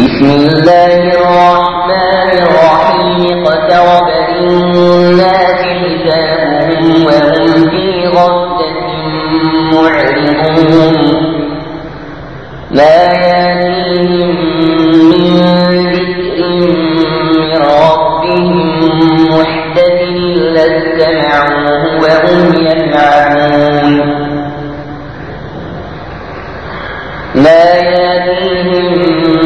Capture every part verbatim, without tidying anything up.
بسم الله الرحمن الرحيم اقترب للناس حسابهم وهم في غفلة معرضون لا يأتيهم من ذكر من ربهم محدث إلا استمعوه وهم يلعبون لا يأتيهم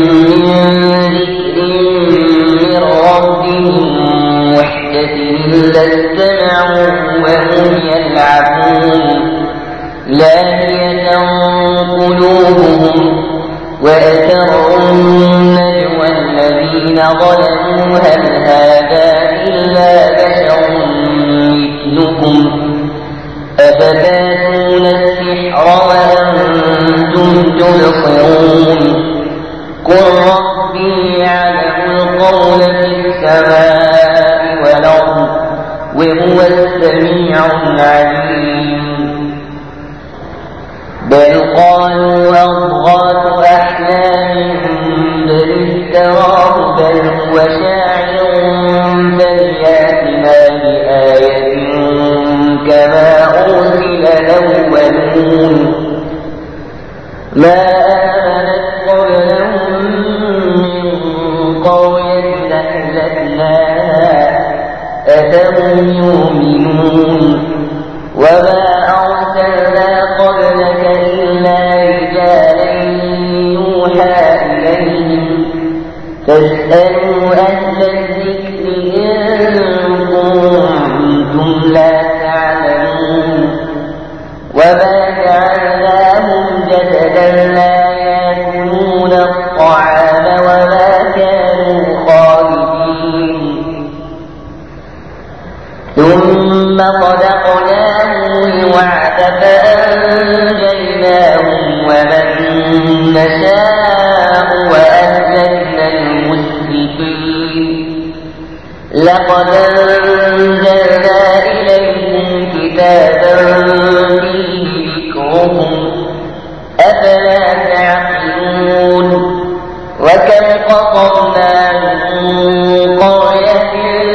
إلا استمعوا وهم يلعبون لاهية قلوبهم وأسروا النجوى الذين ظلموا هل هذا إلا بشر مثلكم أفتاتون السحر وأنتم تبصرون قل ربي يعلم القول في السماء والأرض وهو السميع العليم بل قالوا أضغاث أحلام بل افتراه بل هو شاعر فليأتنا بآية كما أرسل الأولون ما آمنت قبلهم من قرية أهلكناها أفهم يؤمنون وما أرسلنا قبلك إلا رجالا يوحى إليهم فاسألوا أهل الذكر إن كنتم لا تعلمون وما جعلناهم جسدا لا يأكلون الطعام وما كانوا خالدين ثم صدقناهم الوعد فأنجيناهم ومن نشاء وأهلكنا المسرفين لقد أنزلنا إليكم كتابا فيه ذكرهم أفلا تعقلون وكم قصرنا من قرية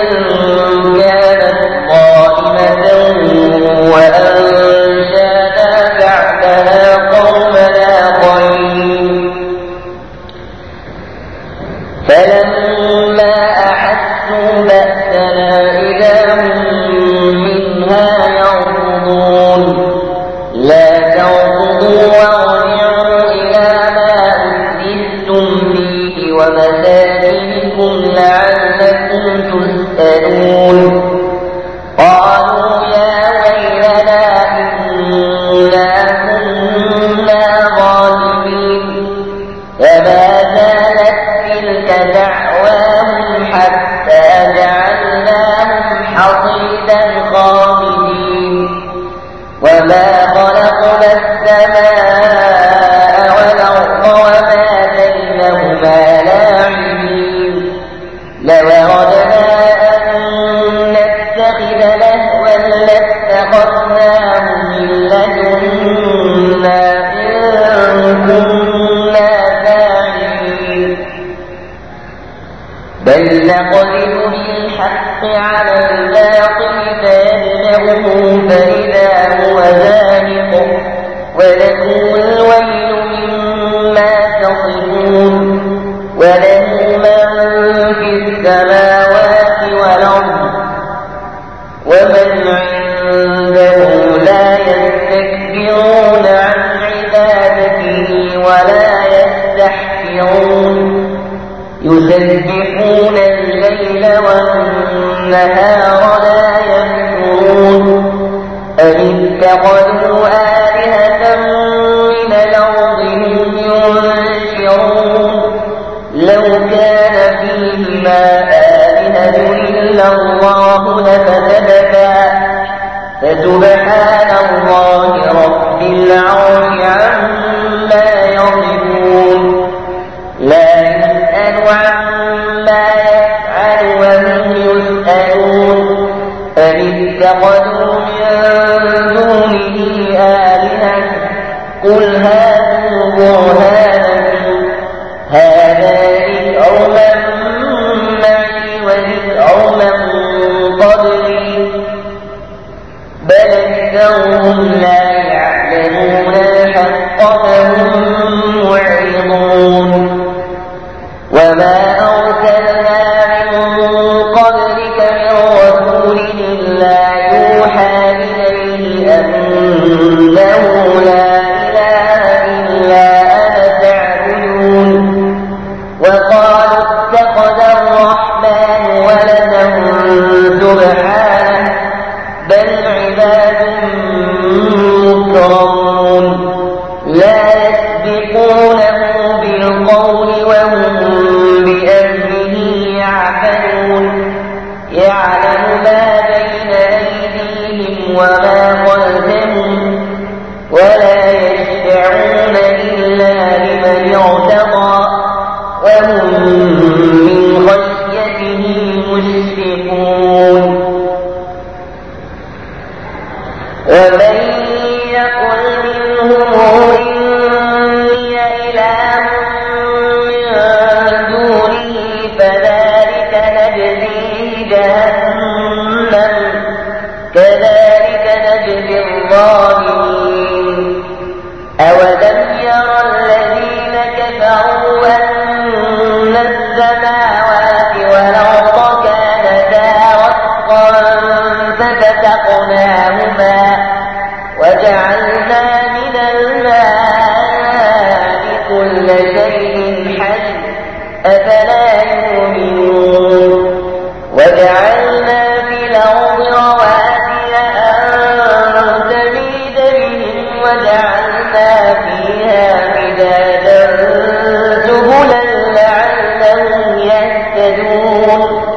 وأنشأنا بعدها قومنا آخرين فلما أحسوا بأسنا إذا هم منها يركضون لا تركضوا وارجعوا إلى ما أترفتم فيه ومساكنكم لعلكم تسألون قالوا يا ويلنا إنا كنا ظالمين فما زالت تلك دعواهم حتى جعلناهم حصيدا خامدين وما خلقنا السماء والأرض وما بينهما لاعبين لو أردنا لاتخذناه من لدنا إن كنا فاعلين بل نقذف بالحق على الباطل فيدمغه فإذا هو زاهق وله الويل مما تصفون وله من في السماوات والأرض ومن عنده لا يستكبرون عن عبادته ولا يستحسرون يسبحون الليل والنهار لا يفترون أم اتخذوا آلهة من الأرض هم ينشرون لو كان فيهما آلهة إلا الله لفسدتا فسبحان الله رب العرش عما يصفون لا يسأل عما يفعل وهم يسألون أم اتخذوا من دونه آلهة قل هاتوا برهانكم هذا من خشيته مشفقون ومن يقل منهم إني إله من دونه فذلك نجزيه جهنم كذلك نجزي الظالمين أولم يرى الذين كفروا أن السماوات والأرض كانتا رتقا ففتقناهما وجعلنا من الماء كل شيء حي أفلا يؤمنون وجعلنا في الأرض رواسي أن تميد بهم وجعلنا فيها فجاجا سبلا لعلهم يهتدون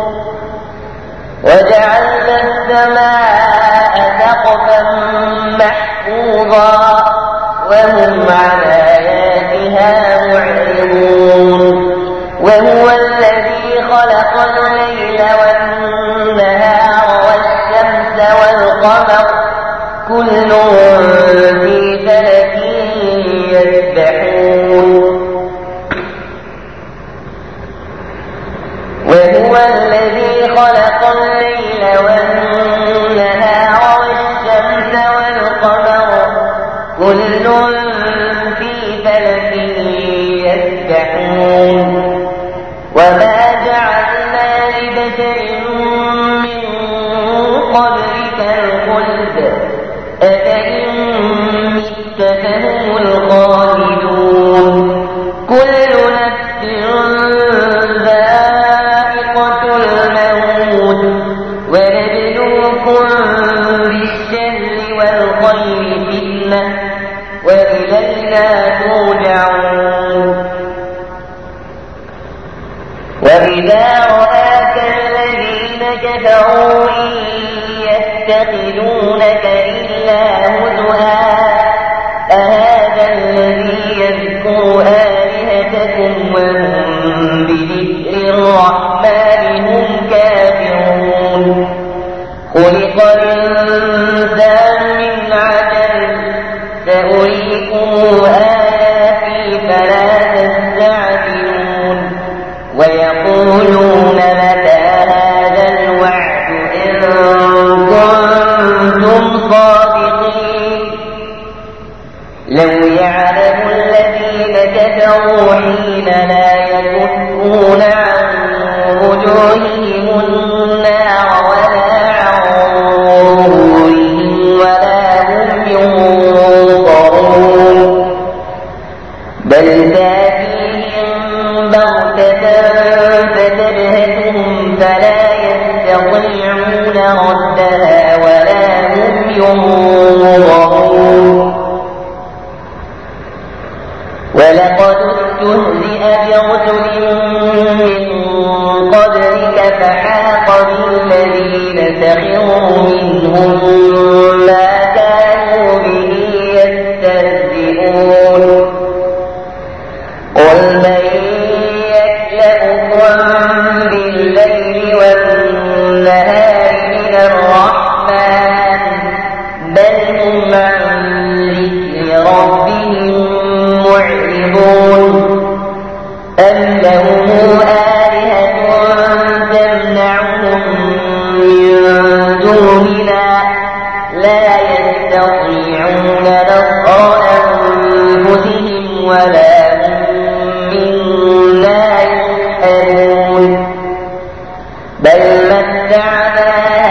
وجعلنا السماء سقفا محفوظا وهم عن آياتها معرضون وهو الذي خلق الليل والنهار والشمس والقمر كل في فلك يسبحون وهو الذي خلق الليل والنهار والشمس والقمر كل في فلك يسبحون وما جعلنا لبشر من قبلك الخلد أفإن مت فهم الخالدون كل نفس ذائقة الموت ونبلوكم بالشر والخير فتنة وإلينا ترجعون وإذا رآك الذين كفروا إن يتخذونك إلا هزوا أهذا الذي يذكر آلهتكم وهم بذكر الرحمن هم كافرون خلق الإنسان من عجل سأريكم آياتي فلا تستعجلون ويقولون متى هذا الوعد إن كنتم صادقين لو يعلم الذين كفروا حين لا يكفون عن وجوههم النار ولا عن ظهورهم ولا هم ينظرون بل تأتيهم بغتة فتبهتهم فلا يستطيعون ردها ولا هم ينظرون ولقد استهزئ برسل من قبلك فحاق بالذين سخروا منهم ما كانوا به يستهزئون قل من يكلأكم بالليل والنهار من الرحمن بل هم عن ذكر ربهم معرضون أم لهم آلهة تمنعهم من دوننا لا يستطيعون نصر أنفسهم ولا بل متعنا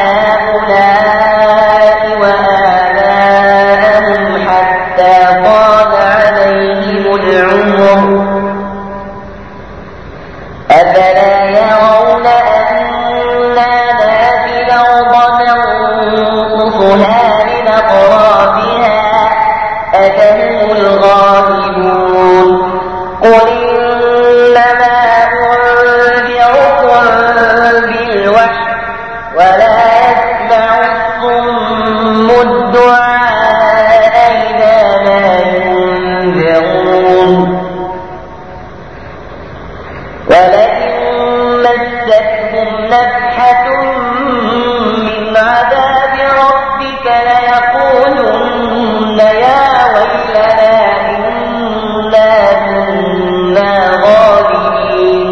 هؤلاء وآباءهم حتى طال عليهم العمر أفلا يرون أنا نأتي الأرض ننقصها من أطرافها أفهم الغالبون قل إنما ولا يسمع الصم الدعاء إذا ما ينذرون ولا مستهم نفحة من عذاب ربك ليقولن يا ويلنا إنا كنا ظالمين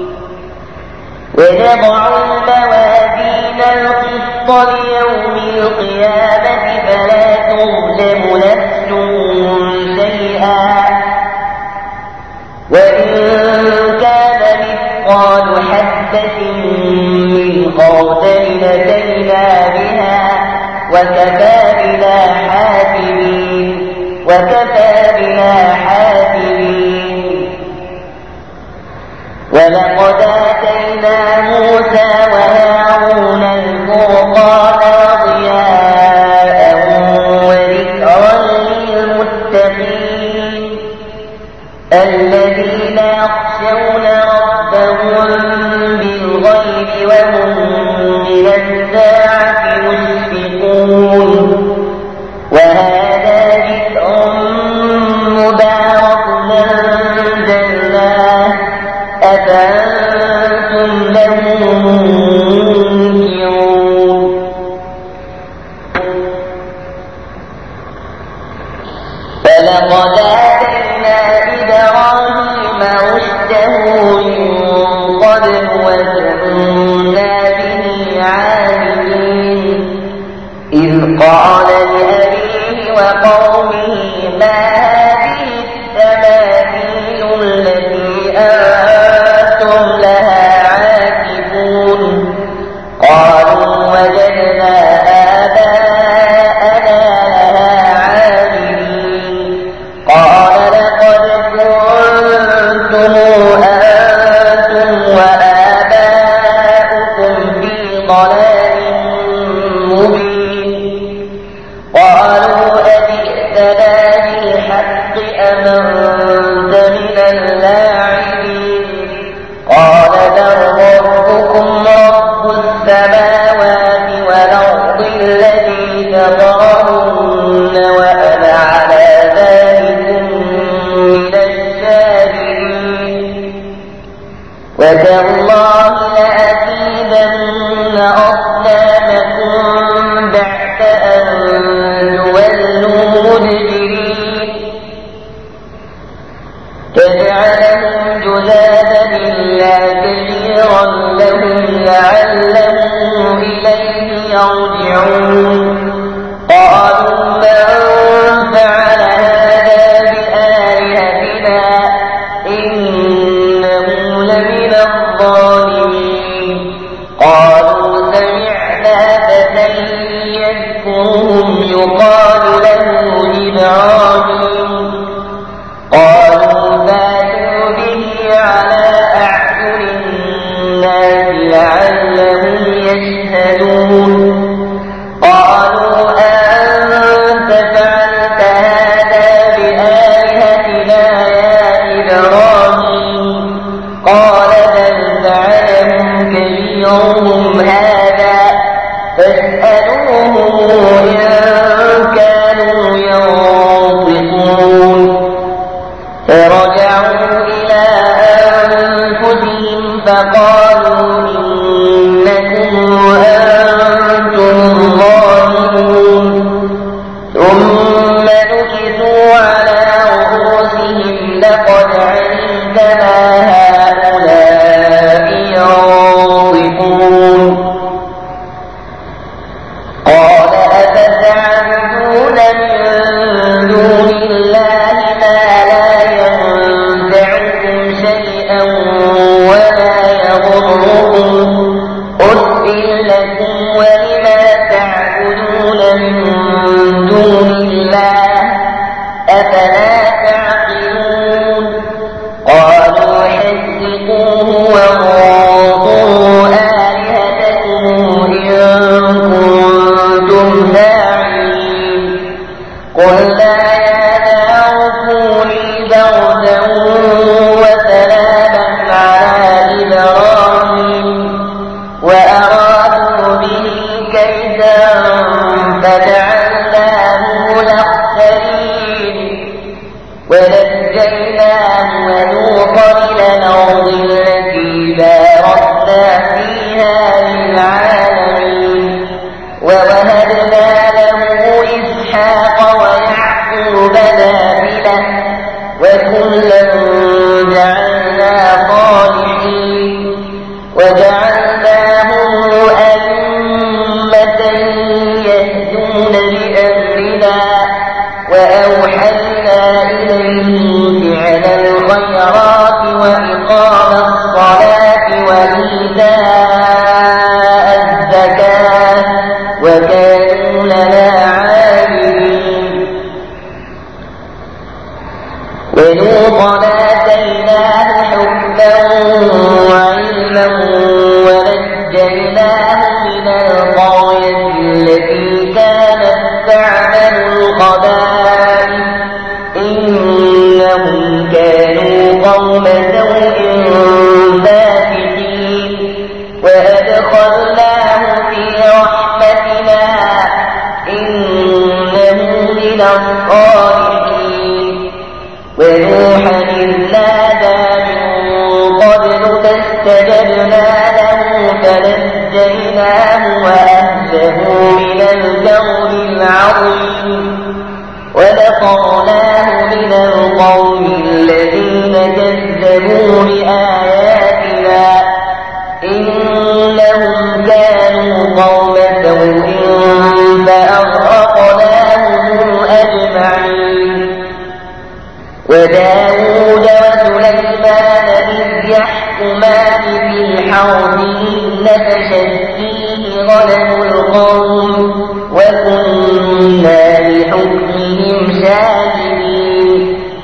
ونضع الموازين القسط ليوم القيامة فلا تظلم نفس شيئا وإن كان مثقال حبة من خردل أتينا بها وكفى بنا حاسبين وكفى بنا حاسبين ولقد آتينا موسى وهارون الفرقان وضياء وذكرا للمتقين الذين يخشون ربهم بالغيب وهم من الساعة مشفقون وهذا ذكر مبارك أنزلناه أفأنتم له منكرون فلقد آتينا إبراهيم رشده من قبل وكنا به عالمين إذ قال لأبيه وقومه ما هذه التماثيل التي أنتم لها عاكفون قالوا وجدنا آباءنا لها عابدين قال لقد كنتم أنتم وآباؤكم في ضلال مبين قالوا أجئتنا بالحق أم أنت من اللاعبين قال بل ربكم رب السماوات والأرض الذي فطرهن وأنا على ذلك من الشاهدين وتالله لأكيدن أصنامكم بعد أن تولوا مدبرين تجعلهم جذاذا إلا كثيرا لهم لعلهم إليه يرجعون قالوا من فعل هذا بآلهتنا إنه لمن الظالمين قالوا سمعنا فتى يذكرهم يقال له إبراهيم قالوا فاتوا به على أعين الناس لعلهم يشهدون قالوا أنت فعلت هذا بآلهتنا يا إبراهيم قال بل فعله كبيرهم هذا فاسألوهم إن كانوا ينطقون فرجعوا إلى أنفسهم فقالوا إنكم وأنتم الظالمون ثم نكسوا على رؤوسهم لقد علمت ما هؤلاء ينطقون قال أفتعبدون من دون الله ما لا ينفعكم شيئا ولا يضركم أُفٍّ لكم ولما تعبدون من دون الله أفلا تعقلون قالوا حرقوه وانصروا آلهتكم إن كنتم فاعلين قلنا يا نار كوني بردا وسلاما على إبراهيم فاستجبنا له فنجيناه وأهله من الكرب العظيم ونصرناه من القوم الذين كذبوا بآياتنا إنهم كانوا قوم سوء فأغرقناهم أجمعين. وداود وسليمان إذ يحكمان في الحرث إذ نفشت فيه غنم القوم وكنا لحكمهم شاهدين.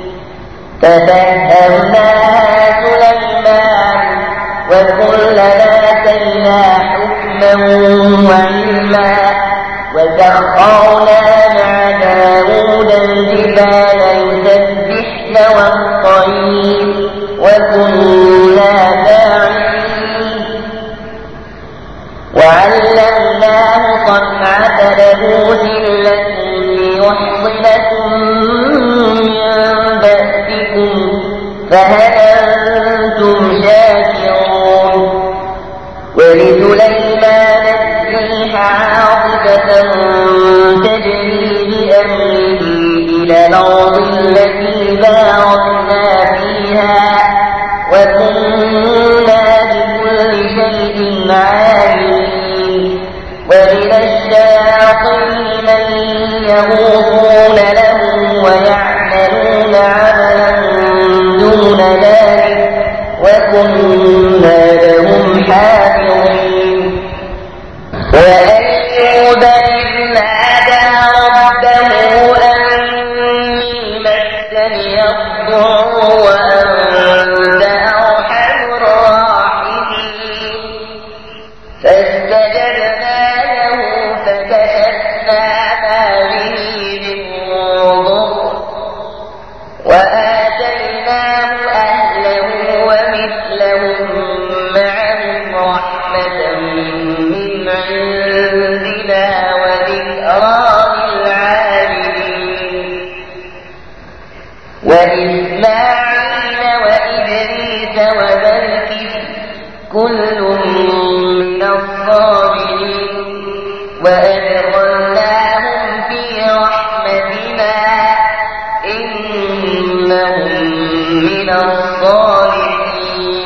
ففهمناها سليمان وكلنا آتينا حكما وعلما وسخرنا مع داود الجبال يسبحن والطير وكنا فاعلين. وعلمناه صنعة لبوس لكم ليحصنكم من بأسكم فهل أنتم شاكرون. ولسليمان الريح عاصفة تجري بأمره إلى الأرض التي باركنا فيها وكنا بكل شيء عالمين. ومن الشياطين من يغوصون له ويعملون عملا دون ذلك وكنا لهم حافظين. وأيوب إذ نادى ربه أني مسني الضر وأنت أرحم الراحمين. فاستجبنا له فكشفنا ما به من ضر وآتيناه أهله ومثلهم معهم رحمة من عندنا وذكرى للعابدين. وإسماعيل وإدريس وذا الكفل كل من الصابرين وأدخلناهم في رحمتنا إنهم من الصالحين.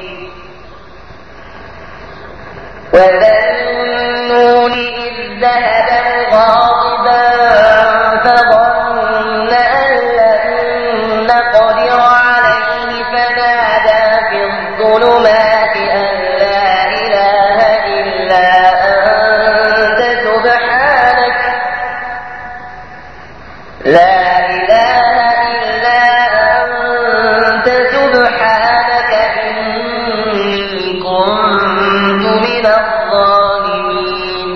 وذا النون إذ ذهب مغاضبا فظن أن لن نقدر عليه فنادى في الظلمات أن لا إله إلا أنت سبحانك لا إله إلا أنت سبحانك إني كنت من الظالمين.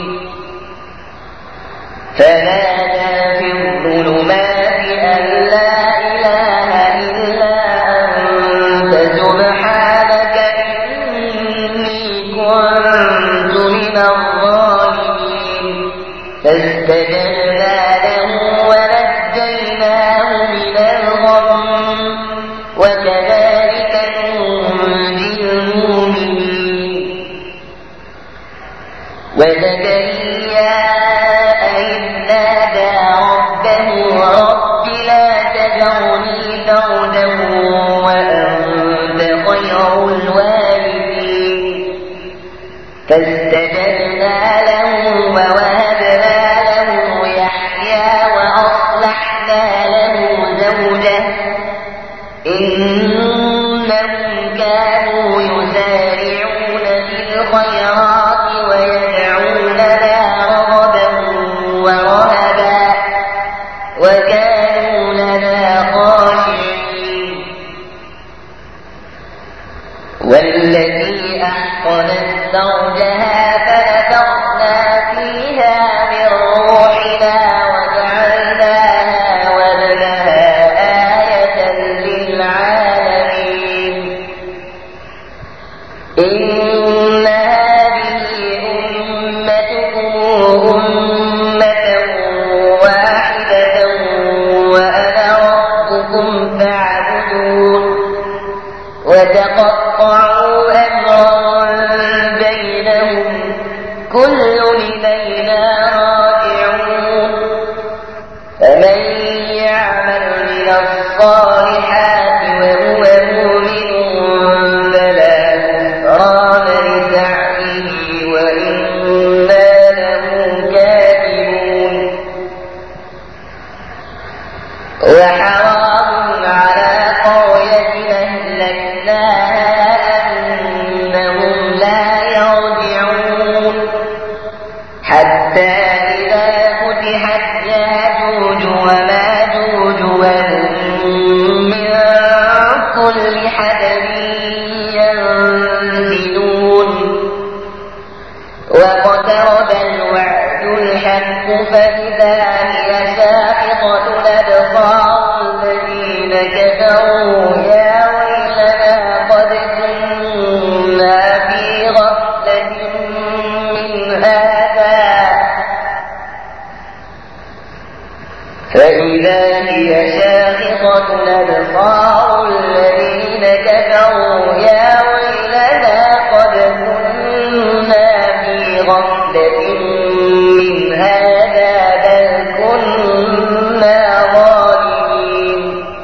فنادى في الظلمات أن لا إله إلا أنت سبحانك إني كنت من الظالمين. فاستجبنا له ونجيناه من الغم وكذلك ننجي المؤمنين. وزكريا إذ نادى ربه رب لا تذرني فردا وأنت خير الوارثين. فاستجبنا له ووهبنا له يحيى وأصلحنا له زوجه إنهم كانوا يسارعون في الخيرات ويدعوننا رغبا ورهبا وكانوا لنا خاشعين. والتي أحصنت فرجها فنفخنا فيها من روحنا وجعلناها وابنها آية للعالمين. إن هذه أمتكم أمة واحدة وأنا ربكم فاعبدون. وتقطعوا أمرهم كل إلينا راجعون فمن يعمل من الصالحات وهو مؤمن فلا كفران لسعيه وإنا له كاتبون وحرام على قرية أهلكناها أنهم لا يرجعون حتى إذا فتحت ياجوج وماجوج وهم من كل حدب ينزلون واقترب الوعد الحق فإذا هي ساقطة أبصار الذين كفروا يا ويلنا قد كنا في غفلة من هذا فإذا هي شاخصة أبصار الذين كفروا يا ويلنا قد كنا في غفلة من هذا بل كنا ظالمين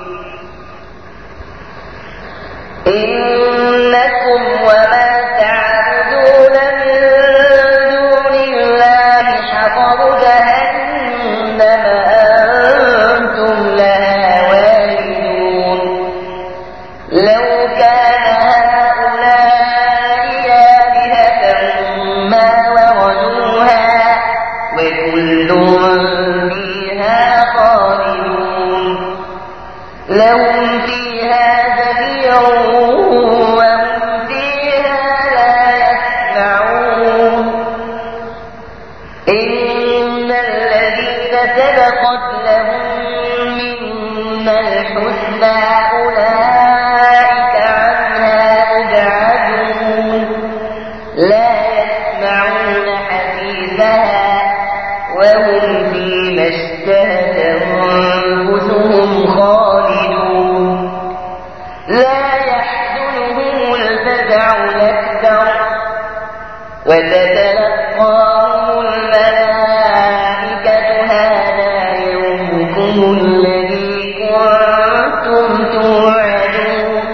إنكم وما تعبدون من دون الله حصب جهنم أنتم لها واردون لو كان هؤلاء آلهة ما وردوها وكل فيها خالدون لهم فيها زفير وهم فيها لا يسمعون إن الذين سبقت لهم منا الحسنى أولئك عنها مبعدون لا يسمعون حديثها وهم فيما اشتهت أنفسهم خالدون لا يحزنهم الفزع الأكبر وتتلقاهم الملائكة هذا يومكم الذي كنتم توعدون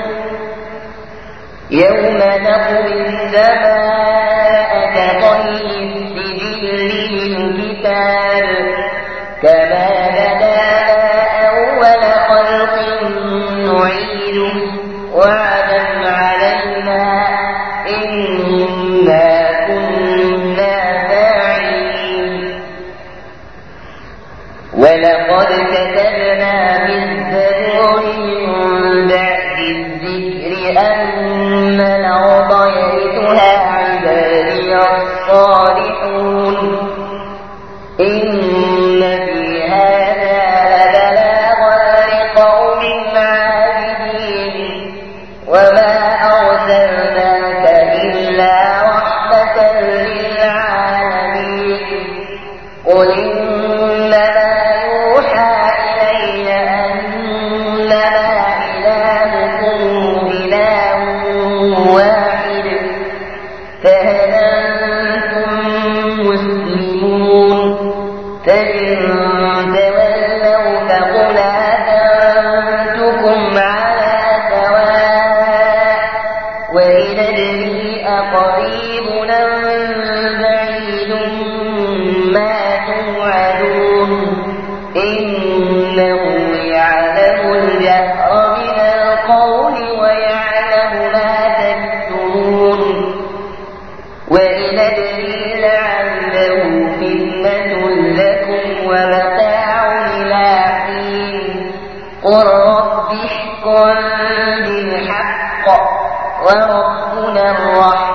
يوم نطوي السماء كطي السجل للكتاب كما بدأنا أول خلق نعيده وعدا علينا إنا كنا فاعلين ولقد كتبنا بالزبور من بعد الذكر أن الأرض يرثها عبادي الصالحون إن في هذا لبلاغا لقوم عابدين وما أرسلناك إلا رحمة للعالمين قل إنما يوحى إلي أنما إلهكم إله واحد فهل أنتم مسلمون فإن تولوا فقل آذنتكم على سواء وإن أدري أقريب أم بعيد ما توعدون إنه يعلم الجهر من القول ويعلم ما تكتمون وإن أدري لعله فتنة لكم ومتاع إلى حين قل رب احكم بالحق وربنا الرحمن